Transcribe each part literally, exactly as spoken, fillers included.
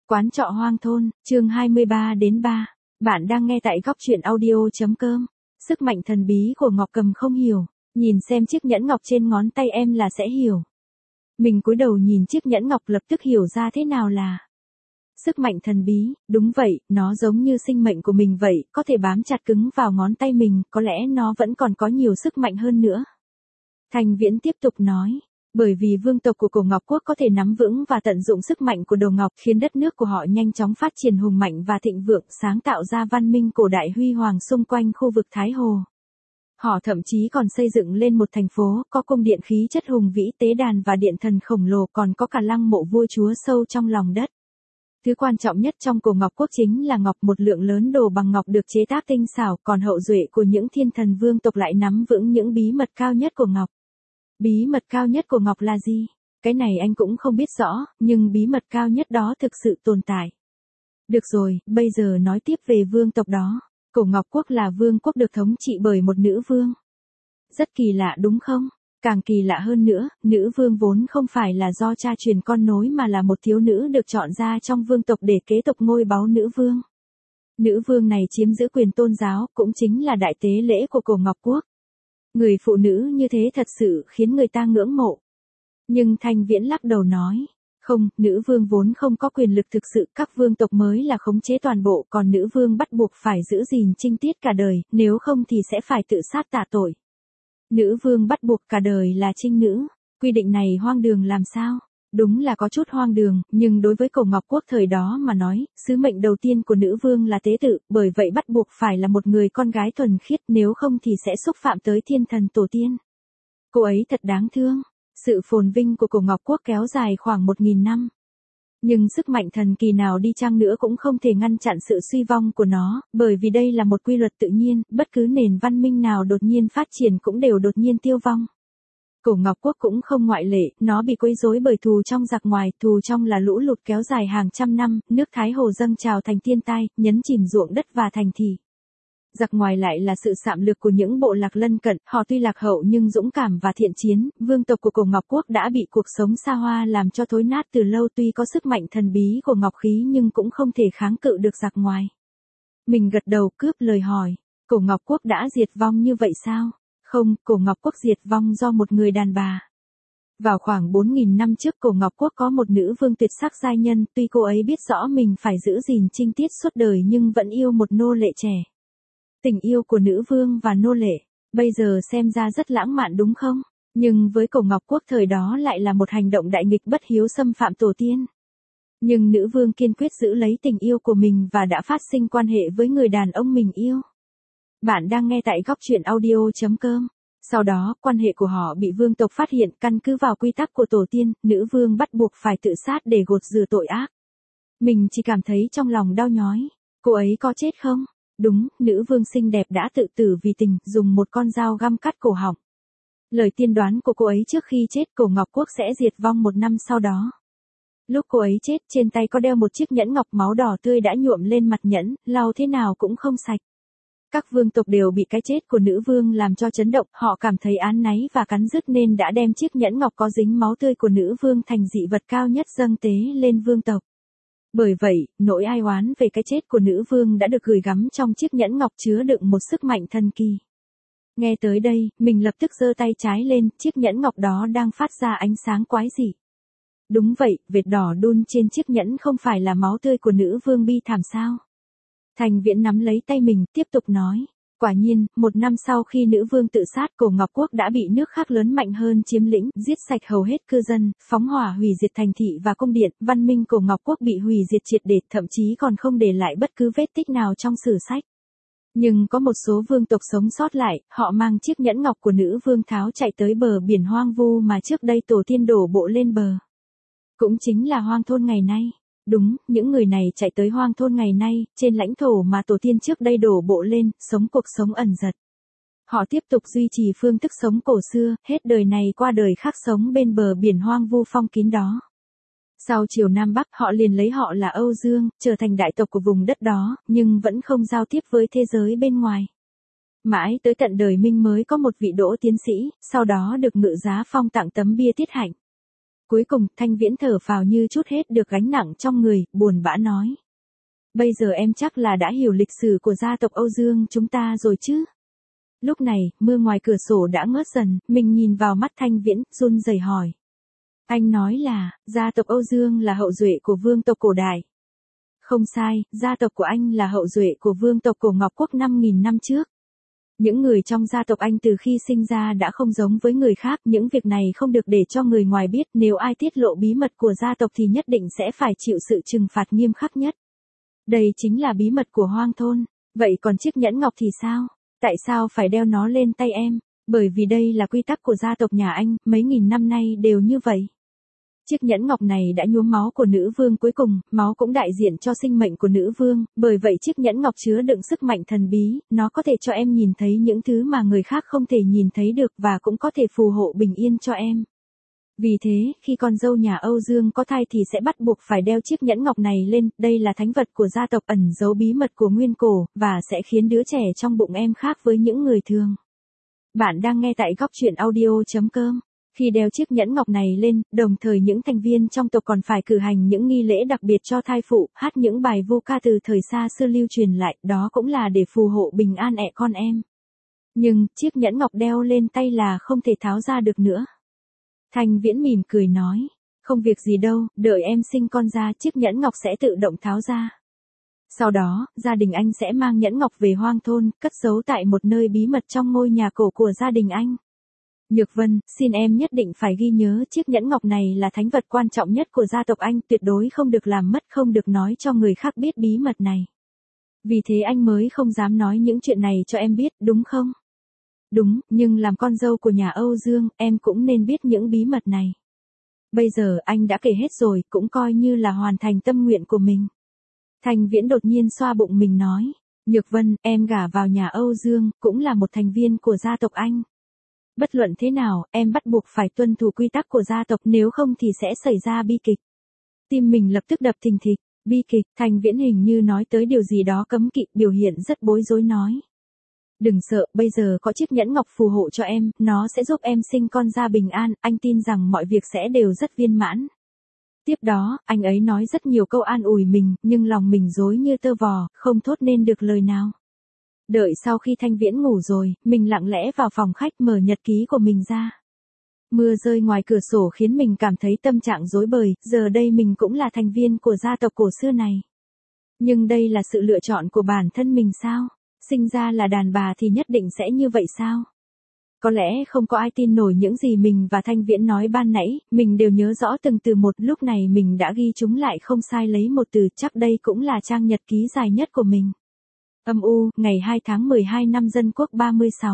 Quán trọ hoang thôn, chương hai mươi ba đến ba. Bạn đang nghe tại góc truyện audio.com. Sức mạnh thần bí của Ngọc Cầm không hiểu, nhìn xem chiếc nhẫn ngọc trên ngón tay em là sẽ hiểu. Mình cúi đầu nhìn chiếc nhẫn ngọc lập tức hiểu ra thế nào là sức mạnh thần bí, đúng vậy, nó giống như sinh mệnh của mình vậy, có thể bám chặt cứng vào ngón tay mình, có lẽ nó vẫn còn có nhiều sức mạnh hơn nữa. Thành Viễn tiếp tục nói. Bởi vì vương tộc của Cổ Ngọc Quốc có thể nắm vững và tận dụng sức mạnh của Đồ Ngọc khiến đất nước của họ nhanh chóng phát triển hùng mạnh và thịnh vượng, sáng tạo ra văn minh cổ đại huy hoàng xung quanh khu vực Thái Hồ. Họ thậm chí còn xây dựng lên một thành phố, có cung điện khí chất hùng vĩ, tế đàn và điện thần khổng lồ, còn có cả lăng mộ vua chúa sâu trong lòng đất. Thứ quan trọng nhất trong Cổ Ngọc Quốc chính là ngọc, một lượng lớn đồ bằng ngọc được chế tác tinh xảo, còn hậu duệ của những thiên thần vương tộc lại nắm vững những bí mật cao nhất của ngọc. Bí mật cao nhất của ngọc là gì? Cái này anh cũng không biết rõ, nhưng bí mật cao nhất đó thực sự tồn tại. Được rồi, bây giờ nói tiếp về vương tộc đó. Cổ Ngọc Quốc là vương quốc được thống trị bởi một nữ vương. Rất kỳ lạ đúng không? Càng kỳ lạ hơn nữa, nữ vương vốn không phải là do cha truyền con nối mà là một thiếu nữ được chọn ra trong vương tộc để kế tục ngôi báu nữ vương. Nữ vương này chiếm giữ quyền tôn giáo, cũng chính là đại tế lễ của Cổ Ngọc Quốc. Người phụ nữ như thế thật sự khiến người ta ngưỡng mộ. Nhưng Thành Viễn lắc đầu nói, không, nữ vương vốn không có quyền lực thực sự, các vương tộc mới là khống chế toàn bộ, còn nữ vương bắt buộc phải giữ gìn trinh tiết cả đời, nếu không thì sẽ phải tự sát tạ tội. Nữ vương bắt buộc cả đời là trinh nữ, quy định này hoang đường làm sao? Đúng là có chút hoang đường, nhưng đối với Cổ Ngọc Quốc thời đó mà nói, sứ mệnh đầu tiên của nữ vương là tế tự, bởi vậy bắt buộc phải là một người con gái thuần khiết, nếu không thì sẽ xúc phạm tới thiên thần tổ tiên. Cô ấy thật đáng thương. Sự phồn vinh của Cổ Ngọc Quốc kéo dài khoảng một nghìn năm. Nhưng sức mạnh thần kỳ nào đi chăng nữa cũng không thể ngăn chặn sự suy vong của nó, bởi vì đây là một quy luật tự nhiên, bất cứ nền văn minh nào đột nhiên phát triển cũng đều đột nhiên tiêu vong. Cổ Ngọc Quốc cũng không ngoại lệ, nó bị quấy rối bởi thù trong giặc ngoài, thù trong là lũ lụt kéo dài hàng trăm năm, nước Thái Hồ dâng trào thành thiên tai, nhấn chìm ruộng đất và thành thị. Giặc ngoài lại là sự sạm lược của những bộ lạc lân cận, họ tuy lạc hậu nhưng dũng cảm và thiện chiến, vương tộc của Cổ Ngọc Quốc đã bị cuộc sống xa hoa làm cho thối nát từ lâu, tuy có sức mạnh thần bí của ngọc khí nhưng cũng không thể kháng cự được giặc ngoài. Mình gật đầu cướp lời hỏi, Cổ Ngọc Quốc đã diệt vong như vậy sao? Không, Cổ Ngọc Quốc diệt vong do một người đàn bà. Vào khoảng bốn nghìn năm trước Cổ Ngọc Quốc có một nữ vương tuyệt sắc giai nhân, tuy cô ấy biết rõ mình phải giữ gìn trinh tiết suốt đời nhưng vẫn yêu một nô lệ trẻ. Tình yêu của nữ vương và nô lệ, bây giờ xem ra rất lãng mạn đúng không? Nhưng với Cổ Ngọc Quốc thời đó lại là một hành động đại nghịch bất hiếu xâm phạm tổ tiên. Nhưng nữ vương kiên quyết giữ lấy tình yêu của mình và đã phát sinh quan hệ với người đàn ông mình yêu. Bạn đang nghe tại góc truyện audio.com. Sau đó, quan hệ của họ bị vương tộc phát hiện, căn cứ vào quy tắc của tổ tiên, nữ vương bắt buộc phải tự sát để gột rửa tội ác. Mình chỉ cảm thấy trong lòng đau nhói. Cô ấy có chết không? Đúng, nữ vương xinh đẹp đã tự tử vì tình, dùng một con dao găm cắt cổ họng. Lời tiên đoán của cô ấy trước khi chết, Cổ Ngọc Quốc sẽ diệt vong một năm sau đó. Lúc cô ấy chết, trên tay có đeo một chiếc nhẫn ngọc, máu đỏ tươi đã nhuộm lên mặt nhẫn, lau thế nào cũng không sạch. Các vương tộc đều bị cái chết của nữ vương làm cho chấn động, họ cảm thấy áy náy và cắn rứt nên đã đem chiếc nhẫn ngọc có dính máu tươi của nữ vương thành dị vật cao nhất dâng tế lên vương tộc. Bởi vậy, nỗi ai oán về cái chết của nữ vương đã được gửi gắm trong chiếc nhẫn ngọc chứa đựng một sức mạnh thần kỳ. Nghe tới đây, mình lập tức giơ tay trái lên, chiếc nhẫn ngọc đó đang phát ra ánh sáng quái dị. Đúng vậy, vệt đỏ đun trên chiếc nhẫn không phải là máu tươi của nữ vương bi thảm sao? Thành Viễn nắm lấy tay mình, tiếp tục nói. Quả nhiên, một năm sau khi nữ vương tự sát, Cổ Ngọc Quốc đã bị nước khác lớn mạnh hơn chiếm lĩnh, giết sạch hầu hết cư dân, phóng hỏa hủy diệt thành thị và cung điện, văn minh Cổ Ngọc Quốc bị hủy diệt triệt để, thậm chí còn không để lại bất cứ vết tích nào trong sử sách. Nhưng có một số vương tộc sống sót lại, họ mang chiếc nhẫn ngọc của nữ vương tháo chạy tới bờ biển hoang vu mà trước đây tổ tiên đổ bộ lên bờ. Cũng chính là hoang thôn ngày nay. Đúng, những người này chạy tới hoang thôn ngày nay, trên lãnh thổ mà tổ tiên trước đây đổ bộ lên, sống cuộc sống ẩn dật. Họ tiếp tục duy trì phương thức sống cổ xưa, hết đời này qua đời khác sống bên bờ biển hoang vu phong kín đó. Sau chiều Nam Bắc, họ liền lấy họ là Âu Dương, trở thành đại tộc của vùng đất đó, nhưng vẫn không giao tiếp với thế giới bên ngoài. Mãi tới tận đời Minh mới có một vị đỗ tiến sĩ, sau đó được ngự giá phong tặng tấm bia tiết hạnh. Cuối cùng, Thanh Viễn thở phào như trút hết được gánh nặng trong người, buồn bã nói. Bây giờ em chắc là đã hiểu lịch sử của gia tộc Âu Dương chúng ta rồi chứ? Lúc này, mưa ngoài cửa sổ đã ngớt dần, mình nhìn vào mắt Thanh Viễn, run rẩy hỏi. Anh nói là, gia tộc Âu Dương là hậu duệ của vương tộc cổ đại. Không sai, gia tộc của anh là hậu duệ của vương tộc cổ Ngọc Quốc năm nghìn năm trước. Những người trong gia tộc anh từ khi sinh ra đã không giống với người khác, những việc này không được để cho người ngoài biết, nếu ai tiết lộ bí mật của gia tộc thì nhất định sẽ phải chịu sự trừng phạt nghiêm khắc nhất. Đây chính là bí mật của Hoang Thôn, vậy còn chiếc nhẫn ngọc thì sao? Tại sao phải đeo nó lên tay em? Bởi vì đây là quy tắc của gia tộc nhà anh, mấy nghìn năm nay đều như vậy. Chiếc nhẫn ngọc này đã nhuốm máu của nữ vương cuối cùng, máu cũng đại diện cho sinh mệnh của nữ vương, bởi vậy chiếc nhẫn ngọc chứa đựng sức mạnh thần bí, nó có thể cho em nhìn thấy những thứ mà người khác không thể nhìn thấy được và cũng có thể phù hộ bình yên cho em. Vì thế, khi con dâu nhà Âu Dương có thai thì sẽ bắt buộc phải đeo chiếc nhẫn ngọc này lên, đây là thánh vật của gia tộc ẩn giấu bí mật của nguyên cổ, và sẽ khiến đứa trẻ trong bụng em khác với những người thường. Bạn đang nghe tại góc truyện audio chấm com. Khi đeo chiếc nhẫn ngọc này lên, đồng thời những thành viên trong tộc còn phải cử hành những nghi lễ đặc biệt cho thai phụ, hát những bài vu ca từ thời xa xưa lưu truyền lại, đó cũng là để phù hộ bình an ẹ con em. Nhưng, chiếc nhẫn ngọc đeo lên tay là không thể tháo ra được nữa. Thanh Viễn mỉm cười nói, không việc gì đâu, đợi em sinh con ra chiếc nhẫn ngọc sẽ tự động tháo ra. Sau đó, gia đình anh sẽ mang nhẫn ngọc về Hoang Thôn, cất giấu tại một nơi bí mật trong ngôi nhà cổ của gia đình anh. Nhược Vân, xin em nhất định phải ghi nhớ chiếc nhẫn ngọc này là thánh vật quan trọng nhất của gia tộc anh, tuyệt đối không được làm mất, không được nói cho người khác biết bí mật này. Vì thế anh mới không dám nói những chuyện này cho em biết, đúng không? Đúng, nhưng làm con dâu của nhà Âu Dương, em cũng nên biết những bí mật này. Bây giờ anh đã kể hết rồi, cũng coi như là hoàn thành tâm nguyện của mình. Thanh Viễn đột nhiên xoa bụng mình nói, Nhược Vân, em gả vào nhà Âu Dương, cũng là một thành viên của gia tộc anh. Bất luận thế nào, em bắt buộc phải tuân thủ quy tắc của gia tộc, nếu không thì sẽ xảy ra bi kịch. Tim mình lập tức đập thình thịch, bi kịch, Thanh Viễn hình như nói tới điều gì đó cấm kỵ, biểu hiện rất bối rối nói. Đừng sợ, bây giờ có chiếc nhẫn ngọc phù hộ cho em, nó sẽ giúp em sinh con ra bình an, anh tin rằng mọi việc sẽ đều rất viên mãn. Tiếp đó, anh ấy nói rất nhiều câu an ủi mình, nhưng lòng mình rối như tơ vò, không thốt nên được lời nào. Đợi sau khi Thanh Viễn ngủ rồi, mình lặng lẽ vào phòng khách mở nhật ký của mình ra. Mưa rơi ngoài cửa sổ khiến mình cảm thấy tâm trạng rối bời, giờ đây mình cũng là thành viên của gia tộc cổ xưa này. Nhưng đây là sự lựa chọn của bản thân mình sao? Sinh ra là đàn bà thì nhất định sẽ như vậy sao? Có lẽ không có ai tin nổi những gì mình và Thanh Viễn nói ban nãy, mình đều nhớ rõ từng từ một, lúc này mình đã ghi chúng lại không sai lấy một từ, chắc đây cũng là trang nhật ký dài nhất của mình. Âm u, ngày hai tháng mười hai năm Dân Quốc ba mươi sáu.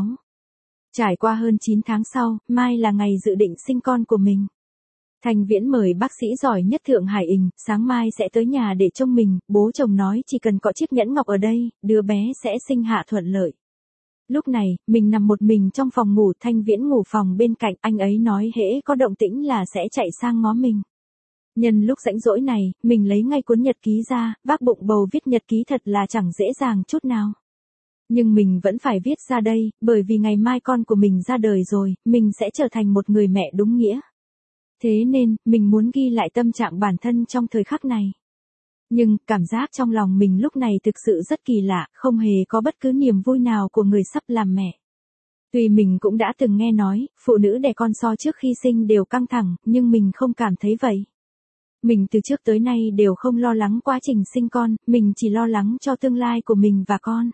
Trải qua hơn chín tháng sau, mai là ngày dự định sinh con của mình. Thanh Viễn mời bác sĩ giỏi nhất Thượng Hải Ình, sáng mai sẽ tới nhà để trông mình, bố chồng nói chỉ cần có chiếc nhẫn ngọc ở đây, đứa bé sẽ sinh hạ thuận lợi. Lúc này, mình nằm một mình trong phòng ngủ, Thanh Viễn ngủ phòng bên cạnh, anh ấy nói hễ có động tĩnh là sẽ chạy sang ngó mình. Nhân lúc rảnh rỗi này, mình lấy ngay cuốn nhật ký ra, vác bụng bầu viết nhật ký thật là chẳng dễ dàng chút nào. Nhưng mình vẫn phải viết ra đây, bởi vì ngày mai con của mình ra đời rồi, mình sẽ trở thành một người mẹ đúng nghĩa. Thế nên, mình muốn ghi lại tâm trạng bản thân trong thời khắc này. Nhưng, cảm giác trong lòng mình lúc này thực sự rất kỳ lạ, không hề có bất cứ niềm vui nào của người sắp làm mẹ. Tuy mình cũng đã từng nghe nói, phụ nữ đẻ con so trước khi sinh đều căng thẳng, nhưng mình không cảm thấy vậy. Mình từ trước tới nay đều không lo lắng quá trình sinh con, mình chỉ lo lắng cho tương lai của mình và con.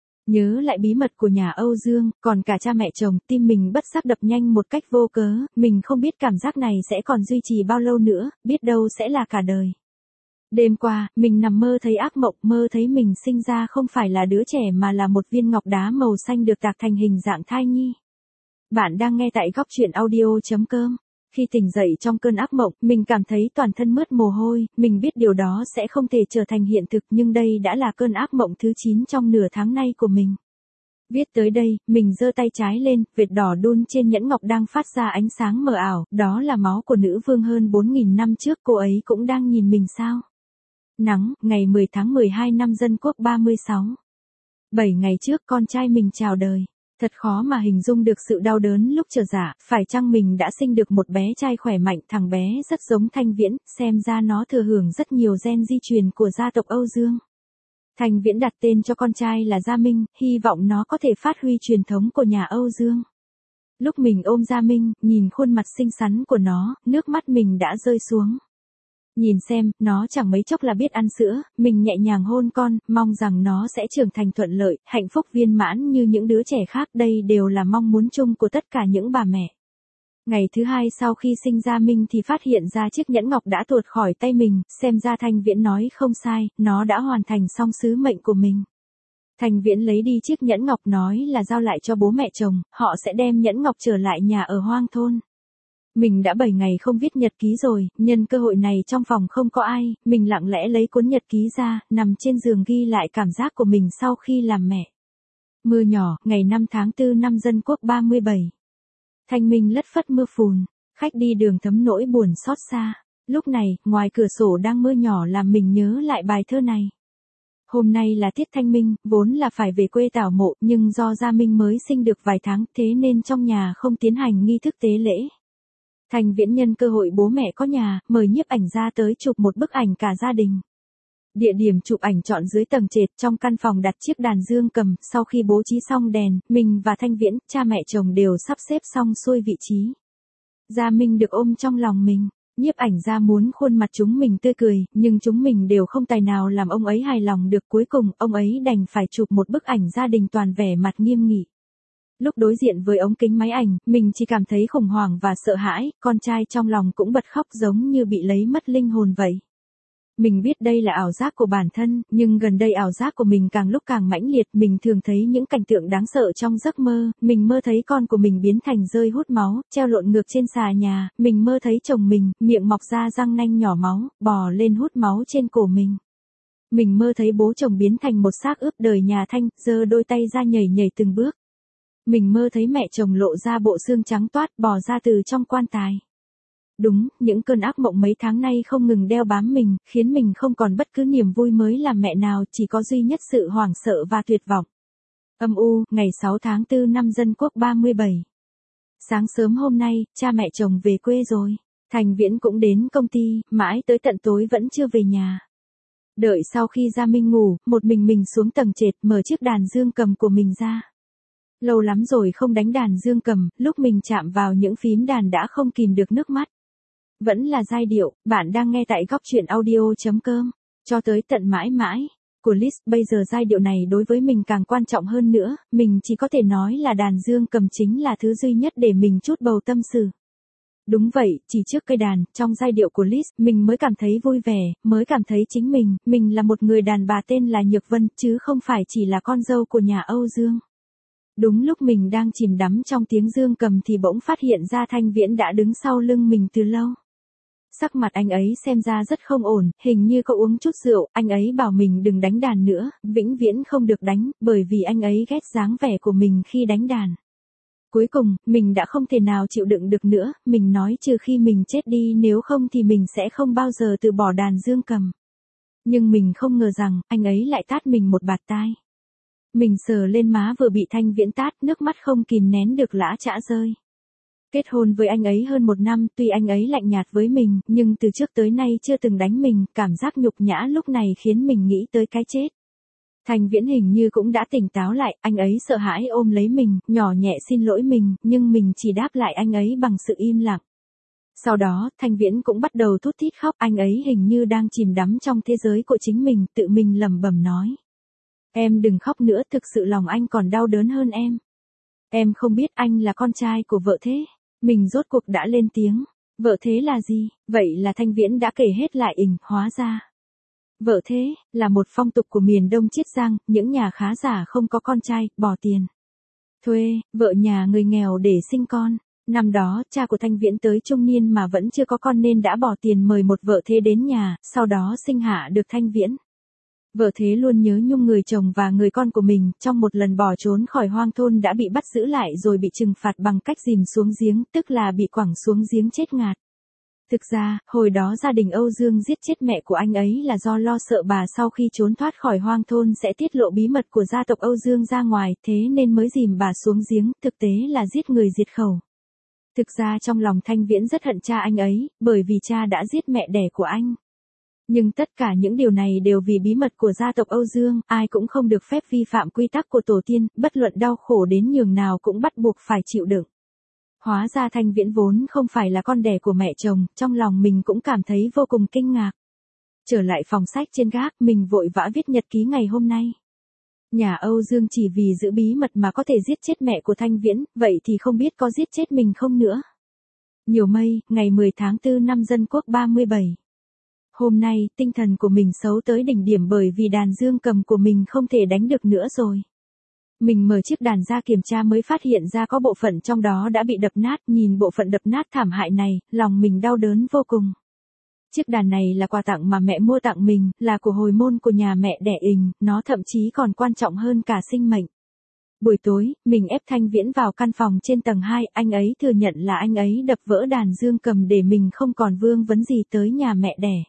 Nhớ lại bí mật của nhà Âu Dương, còn cả cha mẹ chồng, tim mình bất giác đập nhanh một cách vô cớ, mình không biết cảm giác này sẽ còn duy trì bao lâu nữa, biết đâu sẽ là cả đời. Đêm qua, mình nằm mơ thấy ác mộng, mơ thấy mình sinh ra không phải là đứa trẻ mà là một viên ngọc đá màu xanh được tạc thành hình dạng thai nhi. Bạn đang nghe tại góc truyện audio chấm com. Khi tỉnh dậy trong cơn ác mộng, mình cảm thấy toàn thân mướt mồ hôi, mình biết điều đó sẽ không thể trở thành hiện thực, nhưng đây đã là cơn ác mộng thứ chín trong nửa tháng nay của mình. Viết tới đây, mình giơ tay trái lên, vệt đỏ đun trên nhẫn ngọc đang phát ra ánh sáng mờ ảo, đó là máu của nữ vương hơn bốn nghìn năm trước, cô ấy cũng đang nhìn mình sao? Nắng, ngày mười tháng mười hai năm Dân Quốc ba mươi sáu. bảy ngày trước con trai mình chào đời. Thật khó mà hình dung được sự đau đớn lúc chờ dạ, phải chăng mình đã sinh được một bé trai khỏe mạnh, thằng bé rất giống Thanh Viễn, xem ra nó thừa hưởng rất nhiều gen di truyền của gia tộc Âu Dương. Thanh Viễn đặt tên cho con trai là Gia Minh, hy vọng nó có thể phát huy truyền thống của nhà Âu Dương. Lúc mình ôm Gia Minh, nhìn khuôn mặt xinh xắn của nó, nước mắt mình đã rơi xuống. Nhìn xem, nó chẳng mấy chốc là biết ăn sữa, mình nhẹ nhàng hôn con, mong rằng nó sẽ trưởng thành thuận lợi, hạnh phúc viên mãn như những đứa trẻ khác, đây đều là mong muốn chung của tất cả những bà mẹ. Ngày thứ hai sau khi sinh Gia Minh thì phát hiện ra chiếc nhẫn ngọc đã tuột khỏi tay mình, xem ra Thanh Viễn nói không sai, nó đã hoàn thành xong sứ mệnh của mình. Thanh Viễn lấy đi chiếc nhẫn ngọc nói là giao lại cho bố mẹ chồng, họ sẽ đem nhẫn ngọc trở lại nhà ở hoang thôn. Mình đã bảy ngày không viết nhật ký rồi, nhân cơ hội này trong phòng không có ai, mình lặng lẽ lấy cuốn nhật ký ra, nằm trên giường ghi lại cảm giác của mình sau khi làm mẹ. Mưa nhỏ, ngày năm tháng tư năm Dân Quốc ba mươi bảy. Thanh minh lất phất mưa phùn, khách đi đường thấm nỗi buồn xót xa. Lúc này, ngoài cửa sổ đang mưa nhỏ làm mình nhớ lại bài thơ này. Hôm nay là tiết thanh minh, vốn là phải về quê tảo mộ, nhưng do Gia Minh mới sinh được vài tháng, thế nên trong nhà không tiến hành nghi thức tế lễ. Thanh Viễn nhân cơ hội bố mẹ có nhà, mời nhiếp ảnh ra tới chụp một bức ảnh cả gia đình. Địa điểm chụp ảnh chọn dưới tầng trệt, trong căn phòng đặt chiếc đàn dương cầm, sau khi bố trí xong đèn, mình và Thanh Viễn, cha mẹ chồng đều sắp xếp xong xuôi vị trí. Gia Minh được ôm trong lòng mình, nhiếp ảnh ra muốn khuôn mặt chúng mình tươi cười, nhưng chúng mình đều không tài nào làm ông ấy hài lòng được, cuối cùng ông ấy đành phải chụp một bức ảnh gia đình toàn vẻ mặt nghiêm nghị. Lúc đối diện với ống kính máy ảnh, mình chỉ cảm thấy khủng hoảng và sợ hãi, con trai trong lòng cũng bật khóc giống như bị lấy mất linh hồn vậy. Mình biết đây là ảo giác của bản thân, nhưng gần đây ảo giác của mình càng lúc càng mãnh liệt, mình thường thấy những cảnh tượng đáng sợ trong giấc mơ, mình mơ thấy con của mình biến thành rơi hút máu, treo lộn ngược trên xà nhà, mình mơ thấy chồng mình, miệng mọc ra răng nanh nhỏ máu, bò lên hút máu trên cổ mình. Mình mơ thấy bố chồng biến thành một xác ướp đời nhà Thanh, giơ đôi tay ra nhảy nhảy từng bước. Mình mơ thấy mẹ chồng lộ ra bộ xương trắng toát bò ra từ trong quan tài. Đúng, những cơn ác mộng mấy tháng nay không ngừng đeo bám mình, khiến mình không còn bất cứ niềm vui mới làm mẹ nào, chỉ có duy nhất sự hoảng sợ và tuyệt vọng. Âm u, ngày sáu tháng tư năm Dân Quốc ba mươi bảy. Sáng sớm hôm nay, cha mẹ chồng về quê rồi. Thanh Viễn cũng đến công ty, mãi tới tận tối vẫn chưa về nhà. Đợi sau khi Gia Minh ngủ, một mình mình xuống tầng trệt mở chiếc đàn dương cầm của mình ra. Lâu lắm rồi không đánh đàn dương cầm, lúc mình chạm vào những phím đàn đã không kìm được nước mắt. Vẫn là giai điệu, bạn đang nghe tại góc truyện audio chấm com, cho tới tận mãi mãi, của Liszt. Bây giờ giai điệu này đối với mình càng quan trọng hơn nữa, mình chỉ có thể nói là đàn dương cầm chính là thứ duy nhất để mình trút bầu tâm sự. Đúng vậy, chỉ trước cây đàn, trong giai điệu của Liszt, mình mới cảm thấy vui vẻ, mới cảm thấy chính mình, mình là một người đàn bà tên là Nhược Vân, chứ không phải chỉ là con dâu của nhà Âu Dương. Đúng lúc mình đang chìm đắm trong tiếng dương cầm thì bỗng phát hiện ra Thanh Viễn đã đứng sau lưng mình từ lâu. Sắc mặt anh ấy xem ra rất không ổn, hình như có uống chút rượu, anh ấy bảo mình đừng đánh đàn nữa, vĩnh viễn không được đánh, bởi vì anh ấy ghét dáng vẻ của mình khi đánh đàn. Cuối cùng, mình đã không thể nào chịu đựng được nữa, mình nói trừ khi mình chết đi, nếu không thì mình sẽ không bao giờ từ bỏ đàn dương cầm. Nhưng mình không ngờ rằng, anh ấy lại tát mình một bạt tai. Mình sờ lên má vừa bị Thanh Viễn tát, nước mắt không kìm nén được lã chã rơi. Kết hôn với anh ấy hơn một năm, tuy anh ấy lạnh nhạt với mình, nhưng từ trước tới nay chưa từng đánh mình, cảm giác nhục nhã lúc này khiến mình nghĩ tới cái chết. Thanh Viễn hình như cũng đã tỉnh táo lại, anh ấy sợ hãi ôm lấy mình, nhỏ nhẹ xin lỗi mình, nhưng mình chỉ đáp lại anh ấy bằng sự im lặng. Sau đó, Thanh Viễn cũng bắt đầu thút thít khóc, anh ấy hình như đang chìm đắm trong thế giới của chính mình, tự mình lẩm bẩm nói. Em đừng khóc nữa, thực sự lòng anh còn đau đớn hơn em. Em không biết anh là con trai của vợ thế. Mình rốt cuộc đã lên tiếng. Vợ thế là gì? Vậy là Thanh Viễn đã kể hết lại ình, hóa ra. Vợ thế, là một phong tục của miền Đông Chiết Giang, những nhà khá giả không có con trai, bỏ tiền. Thuê, vợ nhà người nghèo để sinh con. Năm đó, cha của Thanh Viễn tới trung niên mà vẫn chưa có con nên đã bỏ tiền mời một vợ thế đến nhà, sau đó sinh hạ được Thanh Viễn. Vợ thế luôn nhớ nhung người chồng và người con của mình, trong một lần bỏ trốn khỏi hoang thôn đã bị bắt giữ lại rồi bị trừng phạt bằng cách dìm xuống giếng, tức là bị quẳng xuống giếng chết ngạt. Thực ra, hồi đó gia đình Âu Dương giết chết mẹ của anh ấy là do lo sợ bà sau khi trốn thoát khỏi hoang thôn sẽ tiết lộ bí mật của gia tộc Âu Dương ra ngoài, thế nên mới dìm bà xuống giếng, thực tế là giết người diệt khẩu. Thực ra trong lòng Thanh Viễn rất hận cha anh ấy, bởi vì cha đã giết mẹ đẻ của anh. Nhưng tất cả những điều này đều vì bí mật của gia tộc Âu Dương, ai cũng không được phép vi phạm quy tắc của tổ tiên, bất luận đau khổ đến nhường nào cũng bắt buộc phải chịu đựng. Hóa ra Thanh Viễn vốn không phải là con đẻ của mẹ chồng, trong lòng mình cũng cảm thấy vô cùng kinh ngạc. Trở lại phòng sách trên gác, mình vội vã viết nhật ký ngày hôm nay. Nhà Âu Dương chỉ vì giữ bí mật mà có thể giết chết mẹ của Thanh Viễn, vậy thì không biết có giết chết mình không nữa. Nhiều mây, ngày mười tháng tư năm Dân Quốc ba mươi bảy. Hôm nay, tinh thần của mình xấu tới đỉnh điểm bởi vì đàn dương cầm của mình không thể đánh được nữa rồi. Mình mở chiếc đàn ra kiểm tra mới phát hiện ra có bộ phận trong đó đã bị đập nát, nhìn bộ phận đập nát thảm hại này, lòng mình đau đớn vô cùng. Chiếc đàn này là quà tặng mà mẹ mua tặng mình, là của hồi môn của nhà mẹ đẻ Ình, nó thậm chí còn quan trọng hơn cả sinh mệnh. Buổi tối, mình ép Thanh Viễn vào căn phòng trên tầng hai, anh ấy thừa nhận là anh ấy đập vỡ đàn dương cầm để mình không còn vương vấn gì tới nhà mẹ đẻ.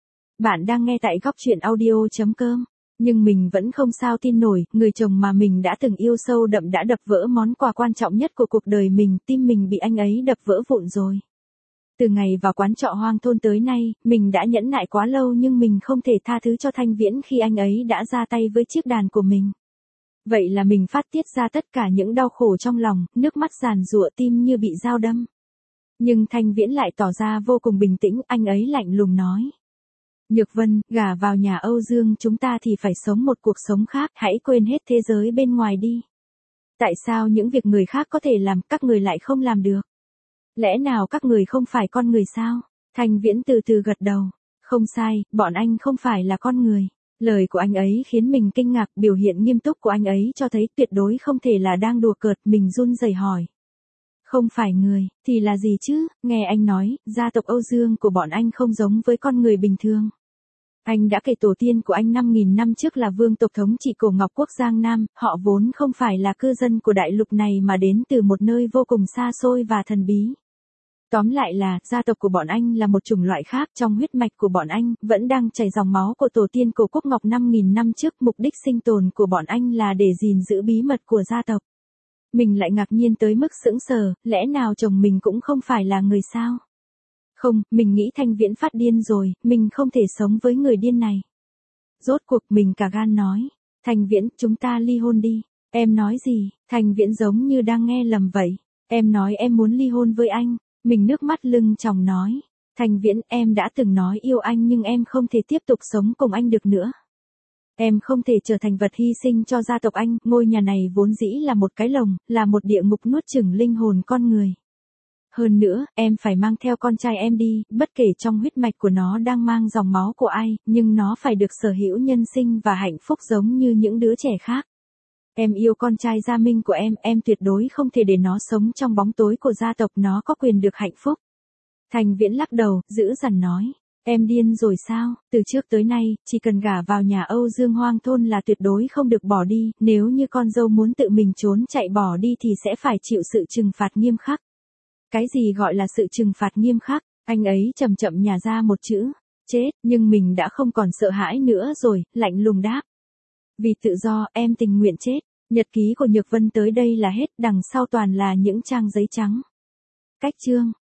Bạn đang nghe tại góc truyện audio chấm com. Nhưng mình vẫn không sao tin nổi, người chồng mà mình đã từng yêu sâu đậm đã đập vỡ món quà quan trọng nhất của cuộc đời mình, tim mình bị anh ấy đập vỡ vụn rồi. Từ ngày vào quán trọ hoang thôn tới nay, mình đã nhẫn nại quá lâu nhưng mình không thể tha thứ cho Thanh Viễn khi anh ấy đã ra tay với chiếc đàn của mình. Vậy là mình phát tiết ra tất cả những đau khổ trong lòng, nước mắt giàn giụa, tim như bị dao đâm. Nhưng Thanh Viễn lại tỏ ra vô cùng bình tĩnh, anh ấy lạnh lùng nói. Nhược Vân, gả vào nhà Âu Dương chúng ta thì phải sống một cuộc sống khác, hãy quên hết thế giới bên ngoài đi. Tại sao những việc người khác có thể làm, các người lại không làm được? Lẽ nào các người không phải con người sao? Thanh Viễn từ từ gật đầu. Không sai, bọn anh không phải là con người. Lời của anh ấy khiến mình kinh ngạc, biểu hiện nghiêm túc của anh ấy cho thấy tuyệt đối không thể là đang đùa cợt, mình run rẩy hỏi. Không phải người, thì là gì chứ? Nghe anh nói, gia tộc Âu Dương của bọn anh không giống với con người bình thường. Anh đã kể tổ tiên của anh năm nghìn năm trước là vương tộc thống trị cổ Ngọc Quốc Giang Nam, họ vốn không phải là cư dân của đại lục này mà đến từ một nơi vô cùng xa xôi và thần bí. Tóm lại là, gia tộc của bọn anh là một chủng loại khác, trong huyết mạch của bọn anh, vẫn đang chảy dòng máu của tổ tiên cổ Quốc Ngọc năm nghìn năm trước, mục đích sinh tồn của bọn anh là để gìn giữ bí mật của gia tộc. Mình lại ngạc nhiên tới mức sững sờ, lẽ nào chồng mình cũng không phải là người sao? Không, mình nghĩ Thanh Viễn phát điên rồi, mình không thể sống với người điên này. Rốt cuộc mình cả gan nói. Thanh Viễn, chúng ta ly hôn đi. Em nói gì? Thanh Viễn giống như đang nghe lầm vậy. Em nói em muốn ly hôn với anh. Mình nước mắt lưng tròng nói. Thanh Viễn, em đã từng nói yêu anh nhưng em không thể tiếp tục sống cùng anh được nữa. Em không thể trở thành vật hy sinh cho gia tộc anh, ngôi nhà này vốn dĩ là một cái lồng, là một địa ngục nuốt chửng linh hồn con người. Hơn nữa, em phải mang theo con trai em đi, bất kể trong huyết mạch của nó đang mang dòng máu của ai, nhưng nó phải được sở hữu nhân sinh và hạnh phúc giống như những đứa trẻ khác. Em yêu con trai Gia Minh của em, em tuyệt đối không thể để nó sống trong bóng tối của gia tộc, nó có quyền được hạnh phúc. Thanh Viễn lắc đầu, dữ dằn nói. Em điên rồi sao? Từ trước tới nay, chỉ cần gả vào nhà Âu Dương hoang thôn là tuyệt đối không được bỏ đi, nếu như con dâu muốn tự mình trốn chạy bỏ đi thì sẽ phải chịu sự trừng phạt nghiêm khắc. Cái gì gọi là sự trừng phạt nghiêm khắc? Anh ấy chậm chậm nhả ra một chữ, chết, nhưng mình đã không còn sợ hãi nữa rồi, lạnh lùng đáp. Vì tự do, em tình nguyện chết. Nhật ký của Nhược Vân tới đây là hết, đằng sau toàn là những trang giấy trắng. Cách chương